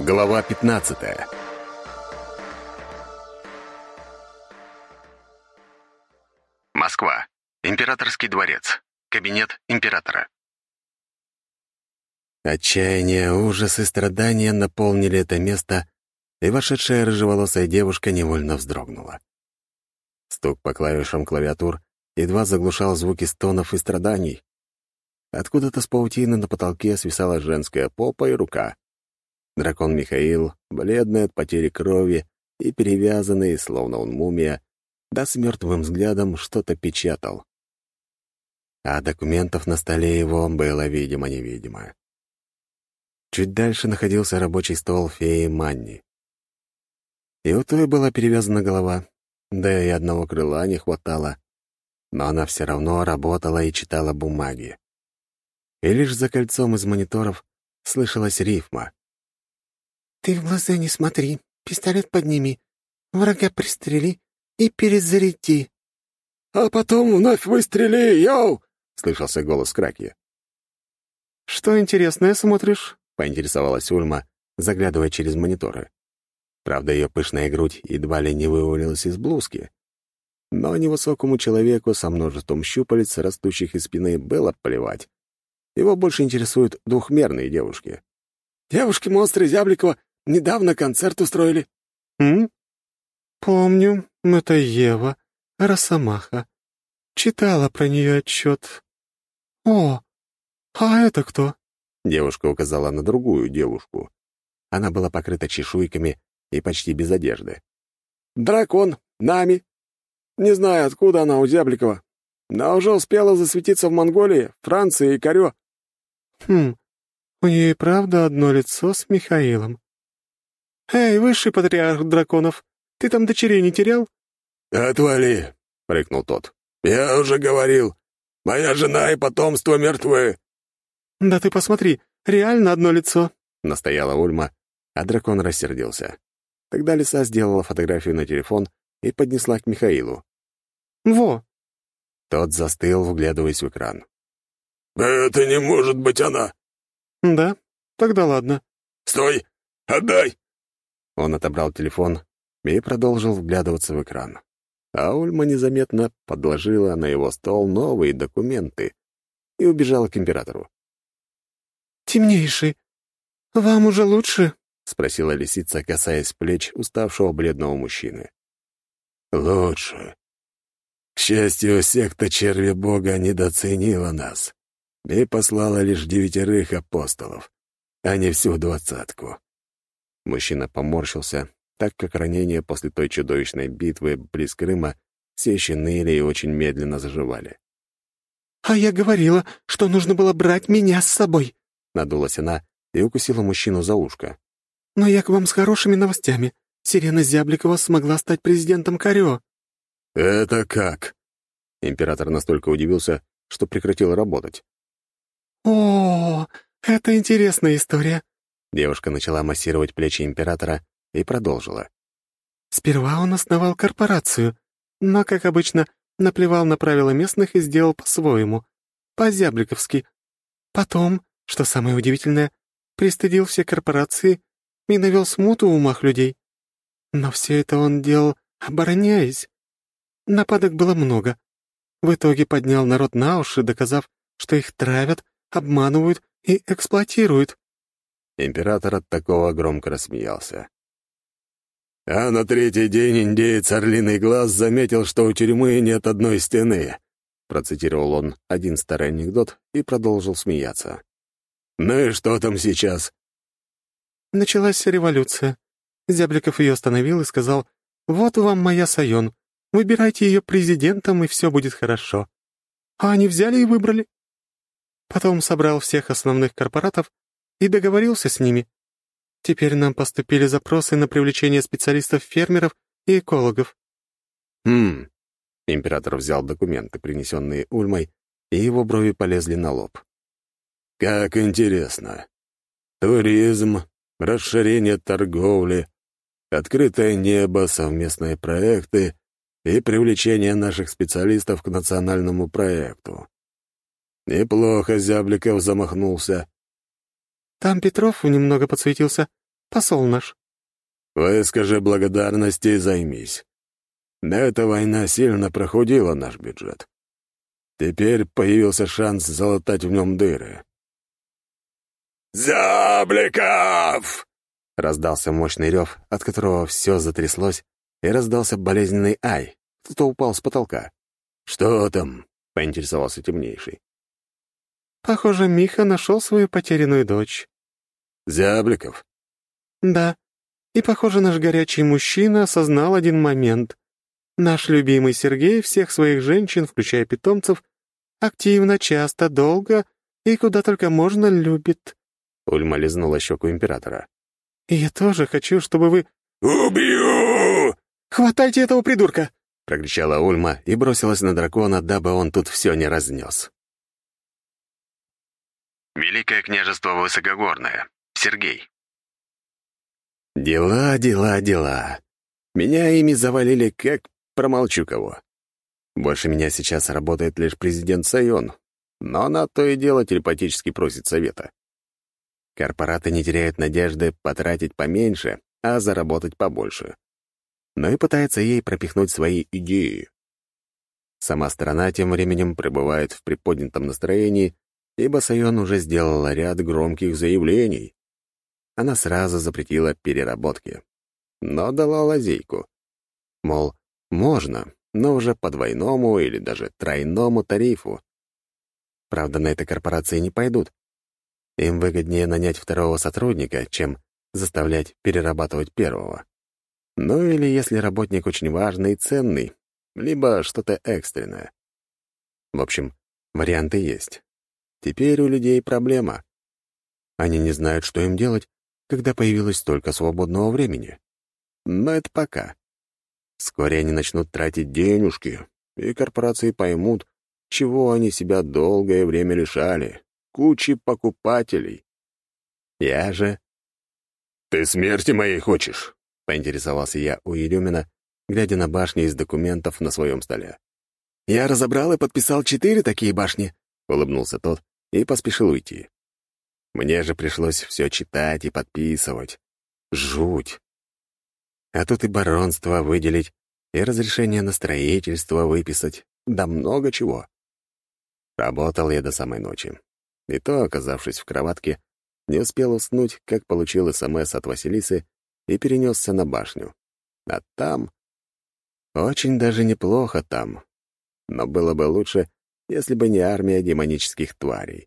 Глава 15. Москва. Императорский дворец. Кабинет императора. Отчаяние, ужас и страдания наполнили это место, и вошедшая рыжеволосая девушка невольно вздрогнула. Стук по клавишам клавиатур едва заглушал звуки стонов и страданий. Откуда-то с паутины на потолке свисала женская попа и рука. Дракон Михаил, бледный от потери крови и перевязанный, словно он мумия, да с мертвым взглядом что-то печатал. А документов на столе его было видимо-невидимо. Чуть дальше находился рабочий стол феи Манни. И у той была перевязана голова, да и одного крыла не хватало, но она все равно работала и читала бумаги. И лишь за кольцом из мониторов слышалась рифма. «Ты в глаза не смотри, пистолет подними, врага пристрели и перезаряди». «А потом вновь выстрели, йоу!» — слышался голос Краки. «Что интересное смотришь?» — поинтересовалась Ульма, заглядывая через мониторы. Правда, ее пышная грудь едва ли не вывалилась из блузки. Но невысокому человеку со множеством щупалец, растущих из спины, было плевать. Его больше интересуют двухмерные девушки. «Девушки-монстры Зябликова недавно концерт устроили». «Помню, это Ева, Росомаха. Читала про нее отчет. О, а это кто?» Девушка указала на другую девушку. Она была покрыта чешуйками и почти без одежды. «Дракон, Нами. Не знаю, откуда она у Зябликова, но уже успела засветиться в Монголии, Франции и Корё». У нее и правда одно лицо с Михаилом. «Эй, высший патриарх драконов, ты там дочерей не терял?» «Отвали!» — рыкнул тот. «Я уже говорил, моя жена и потомство мертвы». «Да ты посмотри, реально одно лицо», — настояла Ульма, а дракон рассердился. Тогда лиса сделала фотографию на телефон и поднесла к Михаилу. «Во!» Тот застыл, вглядываясь в экран. «Это не может быть она!» «Да? Тогда ладно». «Стой! Отдай!» Он отобрал телефон и продолжил вглядываться в экран. А Ульма незаметно подложила на его стол новые документы и убежала к императору. «Темнейший, вам уже лучше?» — спросила лисица, касаясь плеч уставшего бледного мужчины. «Лучше. К счастью, секта Черви Бога недооценила нас и послала лишь 9 апостолов, а не всю 20. Мужчина поморщился, так как ранения после той чудовищной битвы близ Крыма все еще ныли и очень медленно заживали. «А я говорила, что нужно было брать меня с собой», — надулась она и укусила мужчину за ушко. «Но я к вам с хорошими новостями. Сирена Зябликова смогла стать президентом Корё». «Это как?» Император настолько удивился, что прекратил работать. «О, это интересная история». Девушка начала массировать плечи императора и продолжила. «Сперва он основал корпорацию, но, как обычно, наплевал на правила местных и сделал по-своему, по-зябликовски. Потом, что самое удивительное, пристыдил все корпорации и навел смуту в умах людей. Но все это он делал, обороняясь. Нападок было много. В итоге поднял народ на уши, доказав, что их травят, обманывают и эксплуатируют». Император от такого громко рассмеялся. «А на 3-й день индеец Орлиный Глаз заметил, что у тюрьмы нет одной стены», — процитировал он один старый анекдот и продолжил смеяться. «Ну и что там сейчас?» Началась революция. Зябликов ее остановил и сказал: «Вот вам моя Сайон. Выбирайте ее президентом, и все будет хорошо». А они взяли и выбрали. Потом собрал всех основных корпоратов и договорился с ними. Теперь нам поступили запросы на привлечение специалистов-фермеров и экологов». Император взял документы, принесенные Ульмой, и его брови полезли на лоб. «Как интересно. Туризм, расширение торговли, открытое небо, совместные проекты и привлечение наших специалистов к национальному проекту. Неплохо Зябликов замахнулся». «Там Петров немного подсуетился. посол наш». «Выскажи благодарности и займись. Эта война сильно прохудила наш бюджет. Теперь появился шанс залатать в нем дыры». «Зябликов!» — раздался мощный рев, от которого все затряслось, и раздался болезненный ай. Кто-то упал с потолка. «Что там?» — поинтересовался темнейший. «Похоже, Миха нашел свою потерянную дочь». «Зябликов?» «Да. И, похоже, наш горячий мужчина осознал один момент. Наш любимый Сергей всех своих женщин, включая питомцев, активно, часто, долго и куда только можно любит». Ульма лизнула щеку императора. «И я тоже хочу, чтобы вы...» «Убью!» «Хватайте этого придурка!» — прокричала Ульма и бросилась на дракона, дабы он тут все не разнес. Великое княжество Высокогорное. Сергей. Дела, дела, дела. Меня ими завалили, как промолчу кого. Больше меня сейчас работает лишь президент Сайон, но она то и дело телепатически просит совета. Корпораты не теряют надежды потратить поменьше, а заработать побольше. Но и пытается ей пропихнуть свои идеи. Сама сторона тем временем пребывает в приподнятом настроении, ибо Сайон уже сделала ряд громких заявлений. Она сразу запретила переработки, но дала лазейку. Мол, можно, но уже по двойному или даже тройному тарифу. Правда, на это корпорации не пойдут. Им выгоднее нанять второго сотрудника, чем заставлять перерабатывать первого. Ну или если работник очень важный и ценный, либо что-то экстренное. В общем, варианты есть. Теперь у людей проблема. Они не знают, что им делать, когда появилось столько свободного времени. Но это пока. Вскоре они начнут тратить денежки, и корпорации поймут, чего они себя долгое время лишали. Кучи покупателей. Я же... «Ты смерти моей хочешь?» — поинтересовался я у Ерюмина, глядя на башни из документов на своем столе. «Я разобрал и подписал 4 такие башни», — улыбнулся тот и поспешил уйти. Мне же пришлось все читать и подписывать. Жуть. А тут и баронство выделить, и разрешение на строительство выписать, да много чего. Работал я до самой ночи. И то, оказавшись в кроватке, не успел уснуть, как получил СМС от Василисы и перенесся на башню. А там... Очень даже неплохо там. Но было бы лучше, если бы не армия демонических тварей.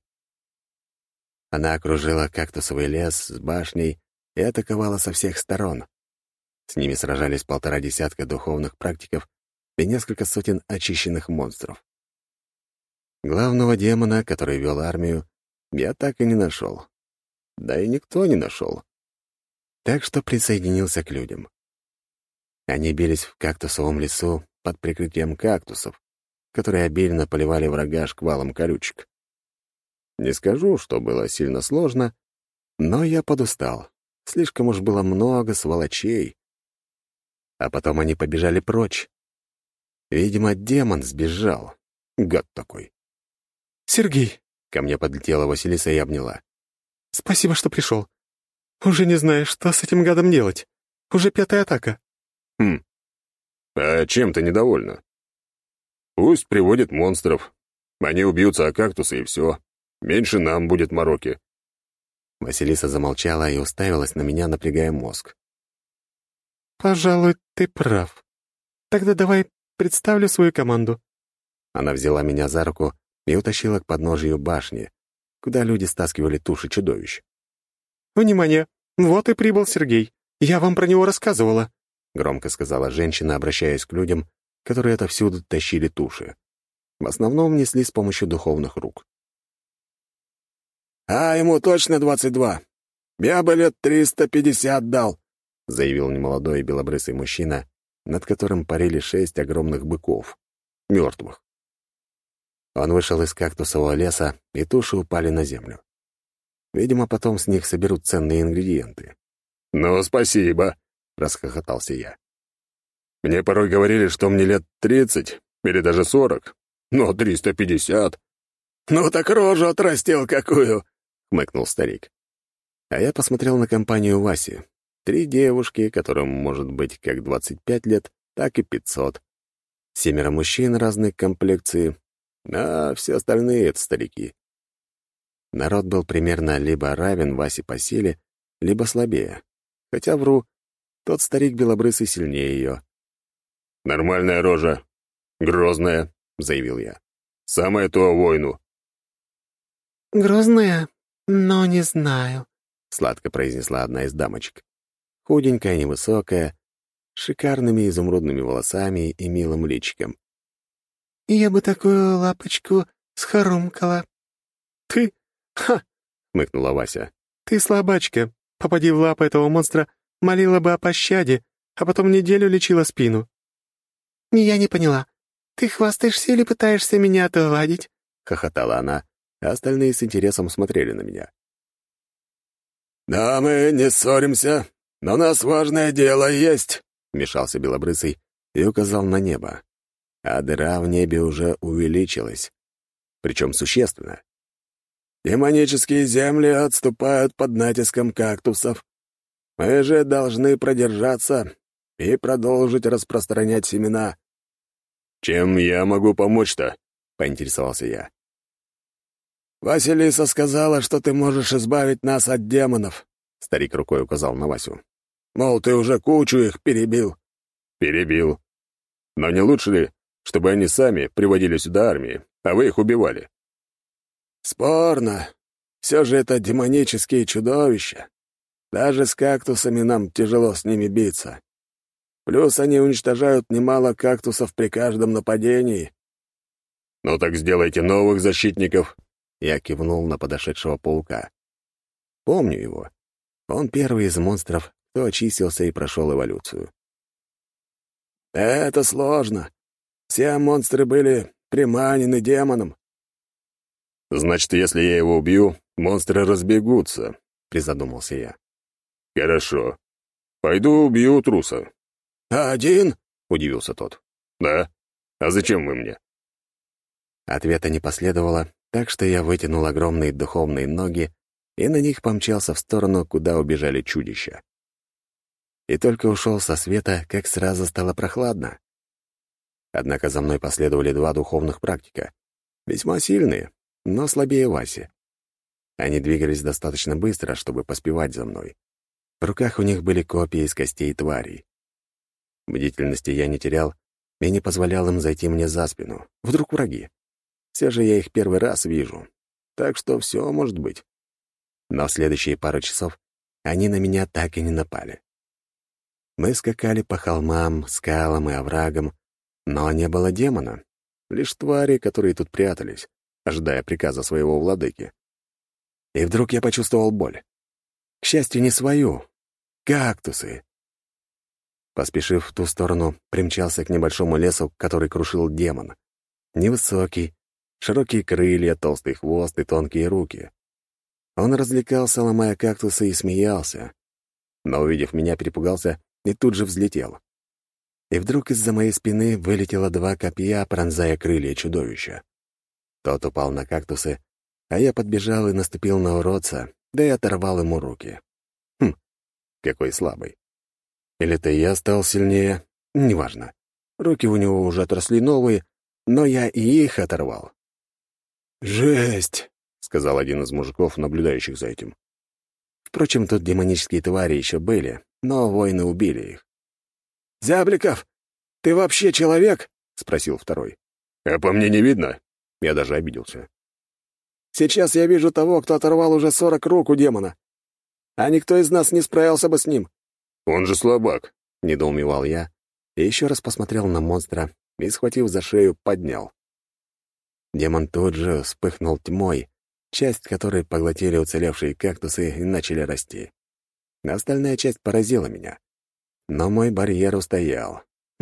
Она окружила кактусовый лес с башней и атаковала со всех сторон. С ними сражались 1,5 десятка духовных практиков и несколько сотен очищенных монстров. Главного демона, который вел армию, я так и не нашел. Да и никто не нашел. Так что присоединился к людям. Они бились в кактусовом лесу под прикрытием кактусов, которые обильно поливали врага шквалом колючек. Не скажу, что было сильно сложно, но я подустал. Слишком уж было много сволочей. А потом они побежали прочь. Видимо, демон сбежал. Гад такой. «Сергей!» — ко мне подлетела Василиса и обняла. «Спасибо, что пришел. Уже не знаю, что с этим гадом делать. Уже 5-я атака». А чем ты недовольна? Пусть приводит монстров. Они убьются о кактусы, и все. Меньше нам будет мороки». Василиса замолчала и уставилась на меня, напрягая мозг. «Пожалуй, ты прав. Тогда давай представлю свою команду». Она взяла меня за руку и утащила к подножию башни, куда люди стаскивали туши чудовищ. «Внимание! Вот и прибыл Сергей. Я вам про него рассказывала», — громко сказала женщина, обращаясь к людям, которые отовсюду тащили туши. В основном несли с помощью духовных рук. «А ему точно 22. Я бы лет 350 дал», — заявил немолодой белобрысый мужчина, над которым парили 6 огромных быков, мертвых. Он вышел из кактусового леса, и туши упали на землю. Видимо, потом с них соберут ценные ингредиенты. «Ну, спасибо», — расхохотался я. «Мне порой говорили, что мне лет 30 или даже 40, но 350. Ну так рожу отрастил какую!» — хмыкнул старик. А я посмотрел на компанию Васи. 3 девушки, которым может быть как 25 лет, так и 500. 7 мужчин разной комплекции, а все остальные — это старики. Народ был примерно либо равен Васе по силе, либо слабее. Хотя вру, тот старик белобрысый сильнее ее. «Нормальная рожа. Грозная», — заявил я. «Самое то войну». «Грозная? Но не знаю», — сладко произнесла одна из дамочек. Худенькая, невысокая, с шикарными изумрудными волосами и милым личиком. «Я бы такую лапочку схорумкала». «Ты? Ха!» — хмыкнула Вася. «Ты слабачка. Попади в лапы этого монстра, молила бы о пощаде, а потом неделю лечила спину». «Я не поняла. Ты хвастаешься или пытаешься меня отвадить?» — хохотала она, а остальные с интересом смотрели на меня. «Да, мы не ссоримся, но у нас важное дело есть», — вмешался Белобрысый и указал на небо. А дыра в небе уже увеличилась, причем существенно. «Демонические земли отступают под натиском кактусов. Мы же должны продержаться и продолжить распространять семена». «Чем я могу помочь-то?» — поинтересовался я. «Василиса сказала, что ты можешь избавить нас от демонов», — старик рукой указал на Васю. «Мол, ты уже кучу их перебил». «Перебил. Но не лучше ли, чтобы они сами приводили сюда армии, а вы их убивали?» «Спорно. Все же это демонические чудовища. Даже с кактусами нам тяжело с ними биться. Плюс они уничтожают немало кактусов при каждом нападении». «Ну так сделайте новых защитников», — я кивнул на подошедшего паука. «Помню его. Он первый из монстров, кто очистился и прошел эволюцию». «Это сложно. Все монстры были приманены демоном». «Значит, если я его убью, монстры разбегутся», — призадумался я. «Хорошо. Пойду убью труса». «Один?» — удивился тот. «Да? А зачем вы мне?» Ответа не последовало, так что я вытянул огромные духовные ноги и на них помчался в сторону, куда убежали чудища. И только ушел со света, как сразу стало прохладно. Однако за мной последовали 2 духовных практика, весьма сильные, но слабее Васи. Они двигались достаточно быстро, чтобы поспевать за мной. В руках у них были копья из костей тварей. Бдительности я не терял и не позволял им зайти мне за спину. Вдруг враги. Все же я их первый раз вижу, так что все может быть. Но в следующие пару часов они на меня так и не напали. Мы скакали по холмам, скалам и оврагам, но не было демона, лишь твари, которые тут прятались, ожидая приказа своего владыки. И вдруг я почувствовал боль. К счастью, не свою. Кактусы. Поспешив в ту сторону, примчался к небольшому лесу, который крушил демон. Невысокий, широкие крылья, толстый хвост и тонкие руки. Он развлекался, ломая кактусы, и смеялся. Но, увидев меня, перепугался и тут же взлетел. И вдруг из-за моей спины вылетело 2 копья, пронзая крылья чудовища. Тот упал на кактусы, а я подбежал и наступил на уродца, да и оторвал ему руки. Какой слабый. Или это я стал сильнее, неважно. Руки у него уже отросли новые, но я и их оторвал. «Жесть!» — сказал один из мужиков, наблюдающих за этим. Впрочем, тут демонические твари еще были, но воины убили их. «Зябликов, ты вообще человек?» — спросил второй. «А по мне не видно?» Я даже обиделся. «Сейчас я вижу того, кто оторвал уже 40 рук у демона. А никто из нас не справился бы с ним». «Он же слабак», — недоумевал я, и еще раз посмотрел на монстра и, схватив за шею, поднял. Демон тут же вспыхнул тьмой, часть которой поглотили уцелевшие кактусы и начали расти. Остальная часть поразила меня. Но мой барьер устоял.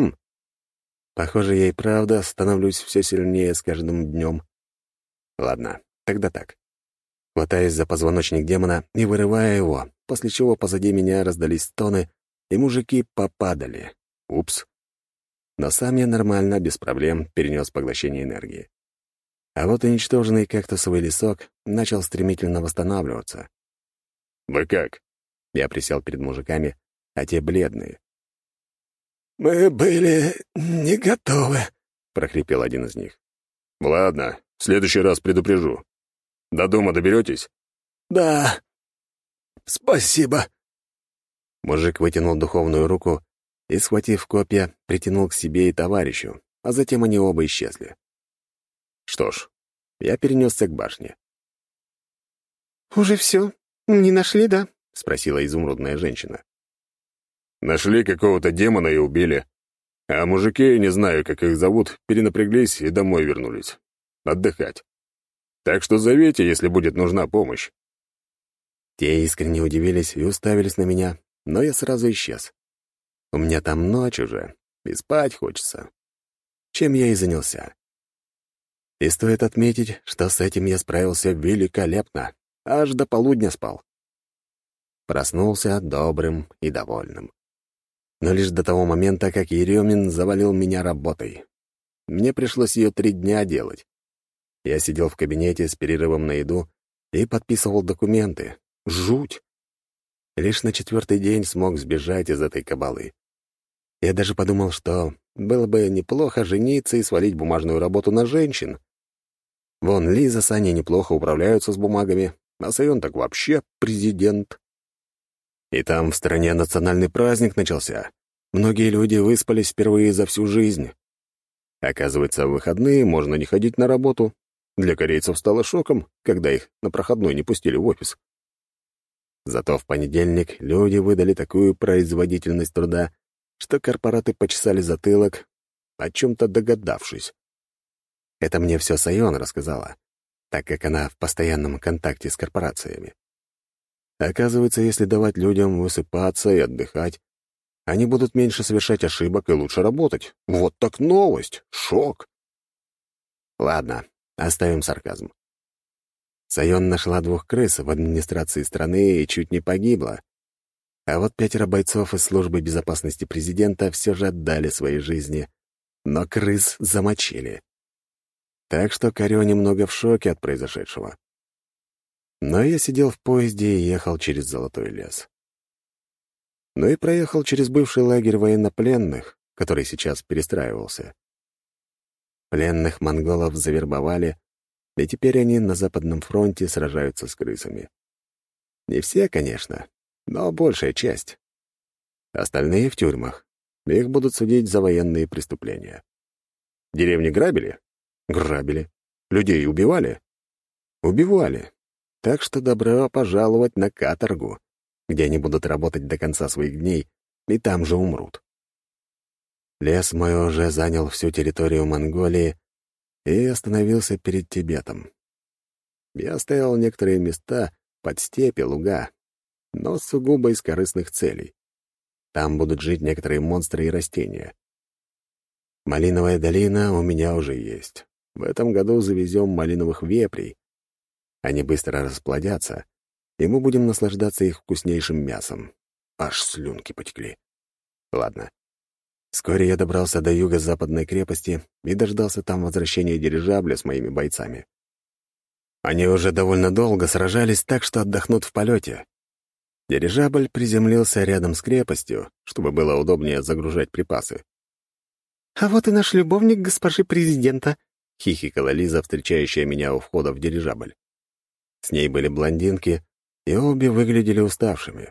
Похоже, я и правда становлюсь все сильнее с каждым днем. Ладно, тогда так. Хватаясь за позвоночник демона и вырывая его, после чего позади меня раздались стоны, и мужики попадали. Упс. Но сам я нормально, без проблем, перенес поглощение энергии. А вот уничтоженный кактусовый лесок начал стремительно восстанавливаться. «Вы как?» Я присел перед мужиками а те бледные. «Мы были не готовы», — прохрипел один из них. «Ладно, в следующий раз предупрежу. До дома доберетесь?» «Да, спасибо». Мужик вытянул духовную руку и, схватив копья, притянул к себе и товарищу, а затем они оба исчезли. Что ж, я перенесся к башне. «Уже все? Не нашли, да?» — спросила изумрудная женщина. «Нашли какого-то демона и убили. А мужики, не знаю, как их зовут, перенапряглись и домой вернулись. Отдыхать. Так что зовите, если будет нужна помощь». Те искренне удивились и уставились на меня, но я сразу исчез. У меня там ночь уже, и спать хочется. Чем я и занялся. И стоит отметить, что с этим я справился великолепно. Аж до полудня спал. Проснулся добрым и довольным. Но лишь до того момента, как Еремин завалил меня работой. Мне пришлось ее 3 дня делать. Я сидел в кабинете с перерывом на еду и подписывал документы. Жуть! Лишь на 4-й день смог сбежать из этой кабалы. Я даже подумал, что было бы неплохо жениться и свалить бумажную работу на женщин. Вон Лиза с Аней неплохо управляются с бумагами, а Сайон так вообще президент. И там в стране национальный праздник начался. Многие люди выспались впервые за всю жизнь. Оказывается, в выходные можно не ходить на работу. Для корейцев стало шоком, когда их на проходной не пустили в офис. Зато в понедельник люди выдали такую производительность труда, что корпораты почесали затылок, о чем-то догадавшись. Это мне все Сайон рассказала, так как она в постоянном контакте с корпорациями. Оказывается, если давать людям высыпаться и отдыхать, они будут меньше совершать ошибок и лучше работать. Вот так новость! Шок! Ладно, оставим сарказм. Сайон нашла 2 крыс в администрации страны и чуть не погибла. А вот 5 бойцов из службы безопасности президента все же отдали свои жизни, но крыс замочили. Так что Корё немного в шоке от произошедшего. Но я сидел в поезде и ехал через Золотой лес. Ну и проехал через бывший лагерь военнопленных, который сейчас перестраивался. Пленных монголов завербовали, и теперь они на Западном фронте сражаются с крысами. Не все, конечно, но большая часть. Остальные в тюрьмах. Их будут судить за военные преступления. Деревни грабили? Грабили. Людей убивали? Убивали. Так что добро пожаловать на каторгу, где они будут работать до конца своих дней и там же умрут. Лес мой уже занял всю территорию Монголии и остановился перед Тибетом. Я оставил некоторые места под степи, луга, но сугубо из корыстных целей. Там будут жить некоторые монстры и растения. Малиновая долина у меня уже есть. В этом году завезем малиновых вепрей. Они быстро расплодятся, и мы будем наслаждаться их вкуснейшим мясом. Аж слюнки потекли. Ладно. Вскоре я добрался до юго-западной крепости и дождался там возвращения дирижабля с моими бойцами. Они уже довольно долго сражались, так что отдохнут в полете. Дирижабль приземлился рядом с крепостью, чтобы было удобнее загружать припасы. «А вот и наш любовник госпожи президента», — хихикала Лиза, встречающая меня у входа в дирижабль. С ней были блондинки, и обе выглядели уставшими.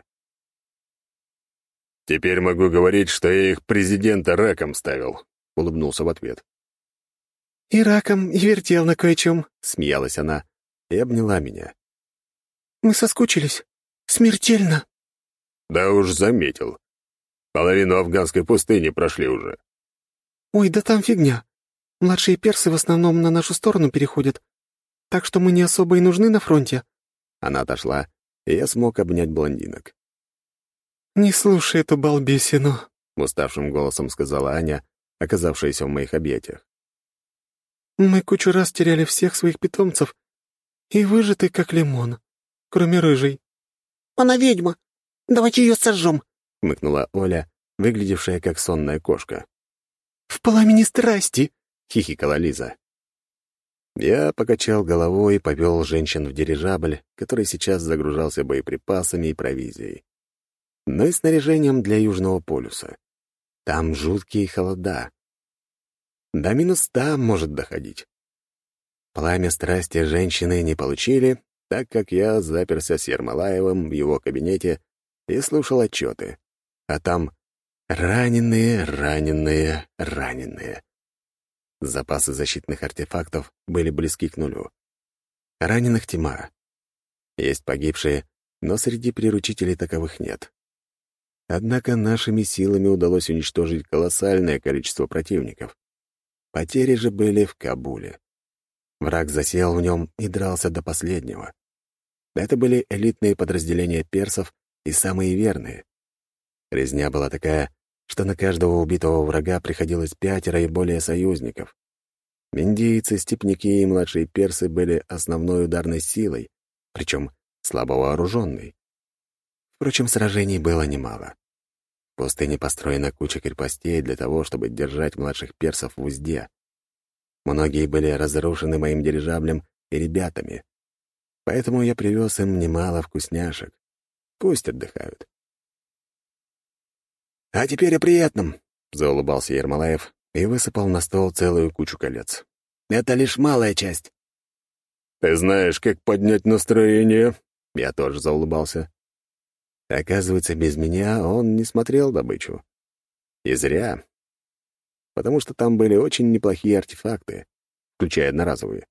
«Теперь могу говорить, что я их президента раком ставил», — улыбнулся в ответ. «И раком, и вертел на кое-чем», — смеялась она и обняла меня. «Мы соскучились. Смертельно». «Да уж заметил. Половину афганской пустыни прошли уже». «Ой, да там фигня. Младшие персы в основном на нашу сторону переходят, так что мы не особо и нужны на фронте». Она отошла, и я смог обнять блондинок. «Не слушай эту балбесину», — уставшим голосом сказала Аня, оказавшаяся в моих объятиях. «Мы кучу раз теряли всех своих питомцев, и выжатый, как лимон, кроме рыжей». «Она ведьма! Давайте ее сожжем!» — хмыкнула Оля, выглядевшая как сонная кошка. «В пламени страсти!» — хихикала Лиза. Я покачал головой и повел женщин в дирижабль, который сейчас загружался боеприпасами и провизией. но и снаряжением для Южного полюса. Там жуткие холода. До -100 может доходить. Пламя страсти женщины не получили, так как я заперся с Ермолаевым в его кабинете и слушал отчеты. А там раненые, раненые, раненые. Запасы защитных артефактов были близки к нулю. Раненых тьма. Есть погибшие, но среди приручителей таковых нет. Однако нашими силами удалось уничтожить колоссальное количество противников. Потери же были в Кабуле. Враг засел в нем и дрался до последнего. Это были элитные подразделения персов и самые верные. Резня была такая, что на каждого убитого врага приходилось 5 и более союзников. Индейцы, степняки и младшие персы были основной ударной силой, причем слабо вооруженной. Впрочем, сражений было немало. В пустыне построена куча крепостей для того, чтобы держать младших персов в узде. Многие были разрушены моим дирижаблем и ребятами. Поэтому я привез им немало вкусняшек. Пусть отдыхают. «А теперь о приятном», — заулыбался Ермолаев и высыпал на стол целую кучу колец. «Это лишь малая часть». «Ты знаешь, как поднять настроение?» Я тоже заулыбался. Оказывается, без меня он не смотрел добычу. И зря. Потому что там были очень неплохие артефакты, включая одноразовые.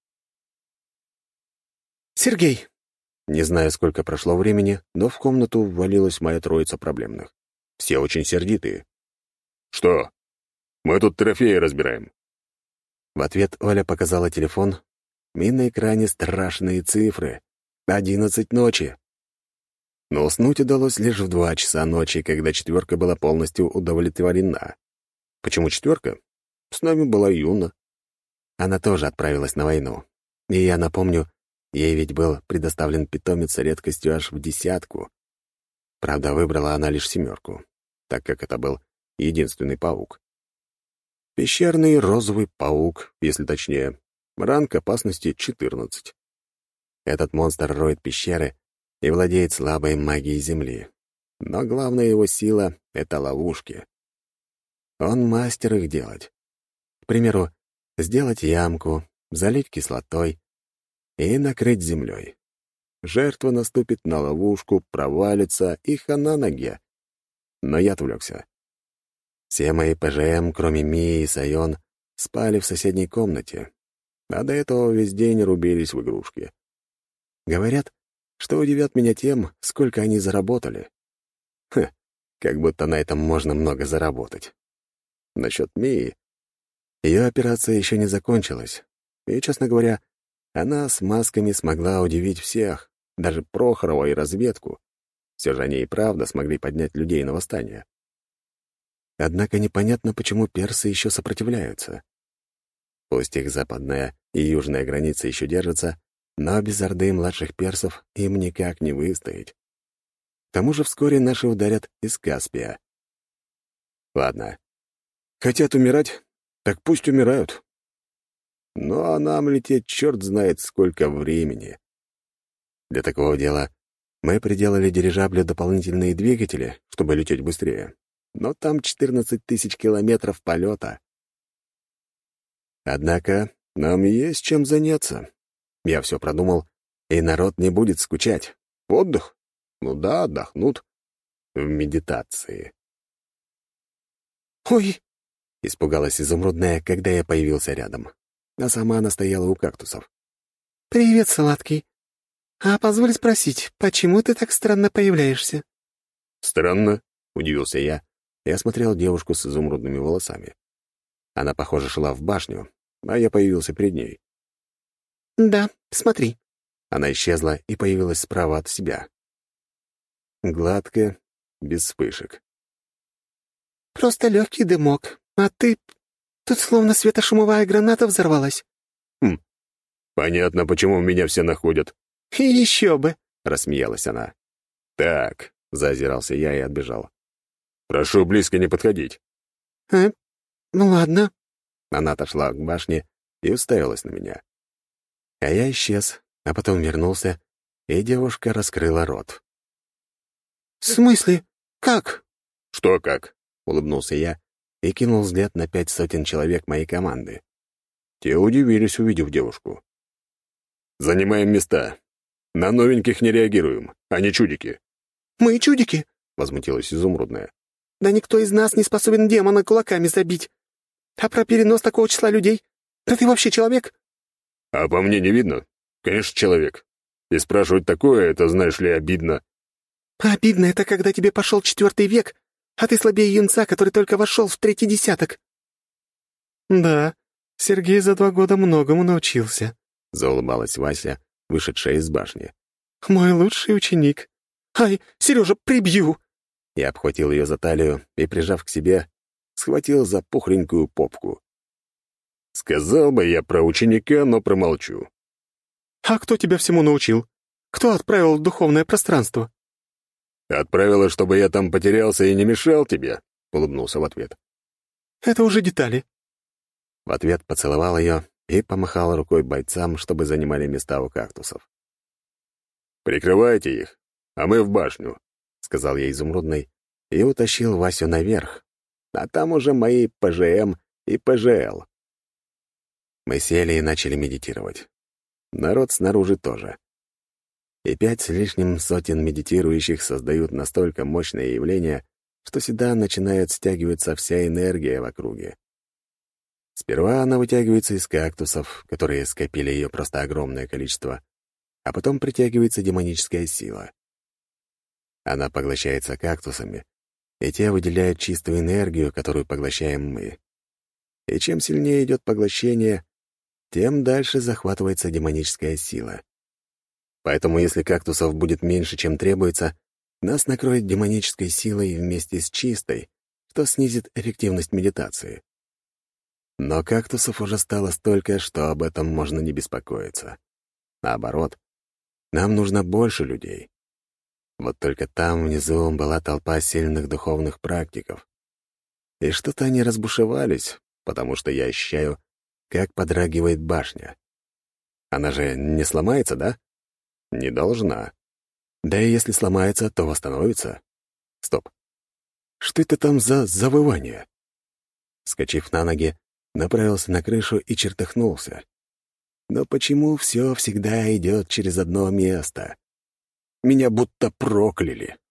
«Сергей!» Не знаю, сколько прошло времени, но в комнату ввалилась моя троица проблемных. Все очень сердитые. «Что? Мы тут трофеи разбираем». В ответ Оля показала телефон, и на экране страшные цифры. 11 ночи. Но уснуть удалось лишь в 2 часа ночи, когда 4 была полностью удовлетворена. Почему 4? С нами была Юна. Она тоже отправилась на войну. И я напомню, ей ведь был предоставлен питомец редкостью аж в 10. Правда, выбрала она лишь 7, так как это был единственный паук. Пещерный розовый паук, если точнее. Ранг опасности 14. Этот монстр роет пещеры и владеет слабой магией Земли. Но главная его сила — это ловушки. Он мастер их делать. К примеру, сделать ямку, залить кислотой и накрыть землей. Жертва наступит на ловушку, провалится и хана ноге. Но я отвлекся. Все мои ПЖМ, кроме Мии и Сайон, спали в соседней комнате, а до этого весь день рубились в игрушки. Говорят, что удивят меня тем, сколько они заработали. Как будто на этом можно много заработать. Насчет Мии. Ее операция еще не закончилась. И, честно говоря, она с масками смогла удивить всех, даже Прохорова и разведку. Все же они и правда смогли поднять людей на восстание. Однако непонятно, почему персы еще сопротивляются. Пусть их западная и южная границы еще держатся, но без орды младших персов им никак не выстоять. К тому же вскоре наши ударят из Каспия. Ладно. Хотят умирать? Так пусть умирают. Ну, а нам лететь черт знает сколько времени. Для такого дела мы приделали дирижаблю дополнительные двигатели, чтобы лететь быстрее. Но там 14 000 километров полета. Однако нам есть чем заняться. Я все продумал, и народ не будет скучать. Отдых? Ну да, отдохнут. В медитации. «Ой!» — испугалась изумрудная, когда я появился рядом. А сама она стояла у кактусов. «Привет, сладкий. А позволь спросить, почему ты так странно появляешься?» «Странно», — удивился я и осмотрел девушку с изумрудными волосами. Она, похоже, шла в башню, а я появился перед ней. «Да, смотри». Она исчезла и появилась справа от себя. Гладко, без вспышек. «Просто легкий дымок, а ты... Тут словно светошумовая граната взорвалась». «Понятно, почему меня все находят». «И еще бы», — рассмеялась она. «Так», — заозирался я и отбежал. «Прошу близко не подходить». «Ну ладно». Она отошла к башне и уставилась на меня. А я исчез, а потом вернулся, и девушка раскрыла рот. «В смысле? Как?» «Что как?» — улыбнулся я и кинул взгляд на 5 сотен человек моей команды. Те удивились, увидев девушку. «Занимаем места. На новеньких не реагируем, они чудики». «Мы чудики?» — возмутилась Изумрудная. «Да никто из нас не способен демона кулаками забить. А про перенос такого числа людей? Да ты вообще человек?» «А по мне не видно? Конечно, человек. И спрашивать такое, это, знаешь ли, обидно». «Обидно это, когда тебе пошел 4 век, а ты слабее юнца, который только вошел в 3-й десяток». «Да, Сергей за 2 года многому научился», — заулыбалась Вася, вышедшая из башни. «Мой лучший ученик». «Ай, Сережа, прибью!» Я обхватил ее за талию и, прижав к себе, схватил за пухленькую попку. Сказал бы я про ученика, но промолчу. «А кто тебя всему научил? Кто отправил в духовное пространство?» «Отправила, чтобы я там потерялся и не мешал тебе», — улыбнулся в ответ. «Это уже детали». В ответ поцеловал ее и помахал рукой бойцам, чтобы занимали места у кактусов. «Прикрывайте их, а мы в башню», — сказал я Изумрудной и утащил Васю наверх, а там уже мои ПЖМ и ПЖЛ. Мы сели и начали медитировать. Народ снаружи тоже. И 5 с лишним сотен медитирующих создают настолько мощное явление, что сюда начинает стягиваться вся энергия в округе. Сперва она вытягивается из кактусов, которые скопили ее просто огромное количество, а потом притягивается демоническая сила. Она поглощается кактусами, и те выделяют чистую энергию, которую поглощаем мы. И чем сильнее идет поглощение, тем дальше захватывается демоническая сила. Поэтому если кактусов будет меньше, чем требуется, нас накроет демонической силой вместе с чистой, что снизит эффективность медитации. Но кактусов уже стало столько, что об этом можно не беспокоиться. Наоборот, нам нужно больше людей. Вот только там внизу была толпа сильных духовных практиков. И что-то они разбушевались, потому что я ощущаю, как подрагивает башня. Она же не сломается, да? Не должна. Да и если сломается, то восстановится. Стоп. Что это там за завывание? Вскочив на ноги, направился на крышу и чертыхнулся. Но почему все всегда идет через одно место? Меня будто прокляли.